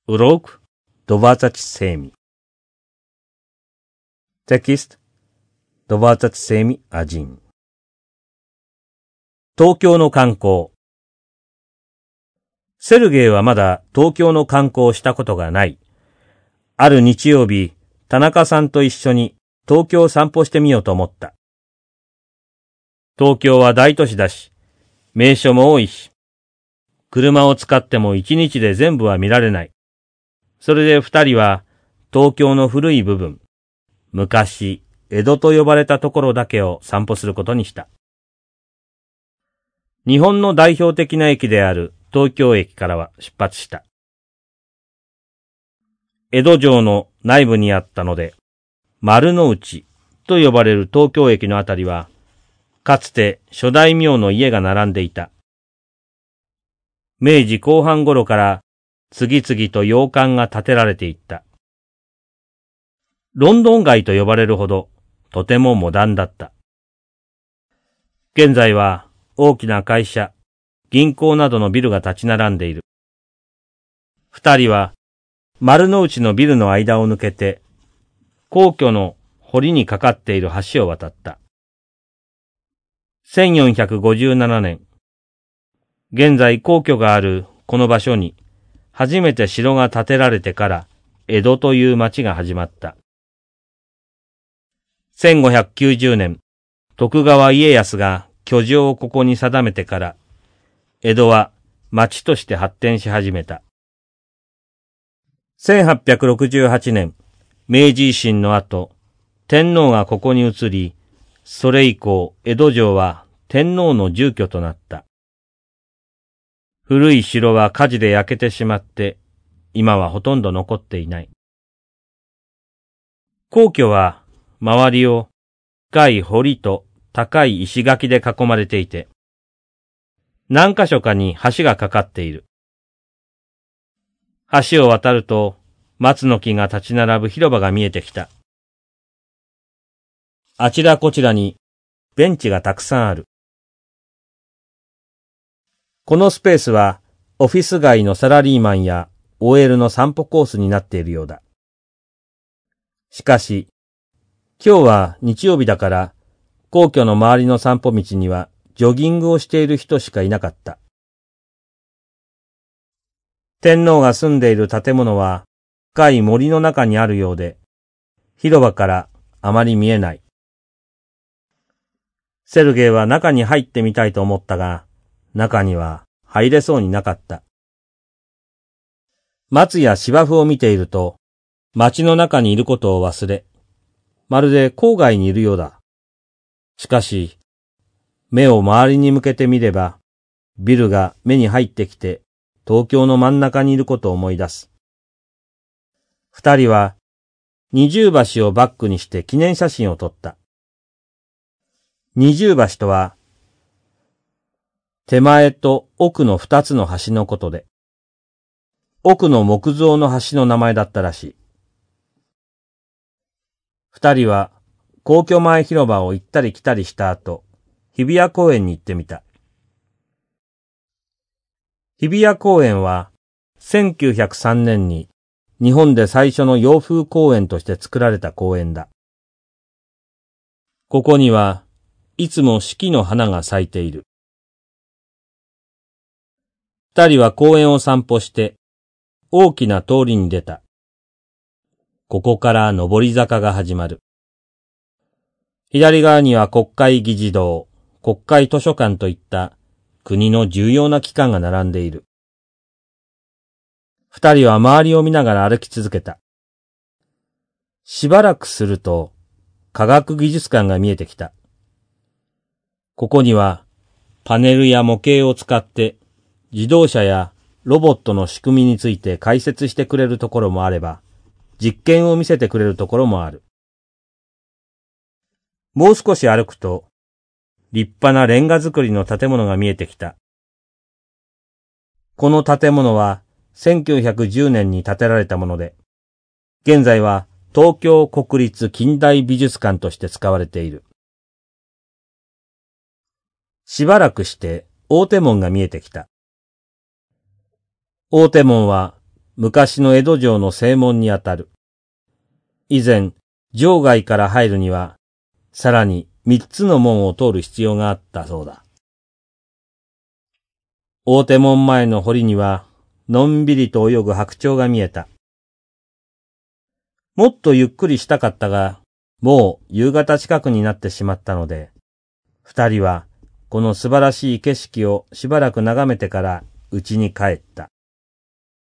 Урок 27. Текст 27.1. 東京の観光。セルゲイはまだ東京の観光をしたことがない。ある日曜日、田中さんと一緒に東京を散歩してみようと思った。東京は大都市だし、名所も多いし、車を使っても一日で全部は見られない。それで二人は東京の古い部分、昔江戸と呼ばれたところだけを散歩することにした。日本の代表的な駅である東京駅からは出発した。江戸城の内部にあったので、丸の内と呼ばれる東京駅のあたりは、かつて諸大名の家が並んでいた。明治後半頃から次々と洋館が建てられていった。ロンドン街と呼ばれるほどとてもモダンだった。現在は大きな会社、銀行などのビルが立ち並んでいる。二人は丸の内のビルの間を抜けて皇居の堀にかかっている橋を渡った。1457年、現在皇居があるこの場所に初めて城が建てられてから江戸という町が始まった。1590年、徳川家康が居城をここに定めてから、江戸は町として発展し始めた。1868年、明治維新の後、天皇がここに移り、それ以降、江戸城は天皇の住居となった。古い城は火事で焼けてしまって、今はほとんど残っていない。皇居は、周りを深い堀と高い石垣で囲まれていて、何箇所かに橋がかかっている。橋を渡ると、松の木が立ち並ぶ広場が見えてきた。あちらこちらにベンチがたくさんある。このスペースはオフィス街のサラリーマンや OL の散歩コースになっているようだ。しかし、今日は日曜日だから皇居の周りの散歩道にはジョギングをしている人しかいなかった。天皇が住んでいる建物は深い森の中にあるようで、広場からあまり見えない。セルゲイは中に入ってみたいと思ったが、中には入れそうになかった。松や芝生を見ていると、街の中にいることを忘れ、まるで郊外にいるようだ。しかし、目を周りに向けてみれば、ビルが目に入ってきて、東京の真ん中にいることを思い出す。二人は、二重橋をバックにして記念写真を撮った。二重橋とは、手前と奥の二つの橋のことで、奥の木造の橋の名前だったらしい。二人は皇居前広場を行ったり来たりした後、日比谷公園に行ってみた。日比谷公園は1903年に日本で最初の洋風公園として作られた公園だ。ここにはいつも四季の花が咲いている。二人は公園を散歩して大きな通りに出た。ここから上り坂が始まる。左側には国会議事堂、国会図書館といった国の重要な機関が並んでいる。二人は周りを見ながら歩き続けた。しばらくすると科学技術館が見えてきた。ここにはパネルや模型を使って自動車やロボットの仕組みについて解説してくれるところもあれば、実験を見せてくれるところもある。もう少し歩くと、立派なレンガ造りの建物が見えてきた。この建物は1910年に建てられたもので、現在は東京国立近代美術館として使われている。しばらくして大手門が見えてきた。大手門は昔の江戸城の正門にあたる。以前、城外から入るには、さらに3つの門を通る必要があったそうだ。大手門前の堀には、のんびりと泳ぐ白鳥が見えた。もっとゆっくりしたかったが、もう夕方近くになってしまったので、二人はこの素晴らしい景色をしばらく眺めてから家に帰った。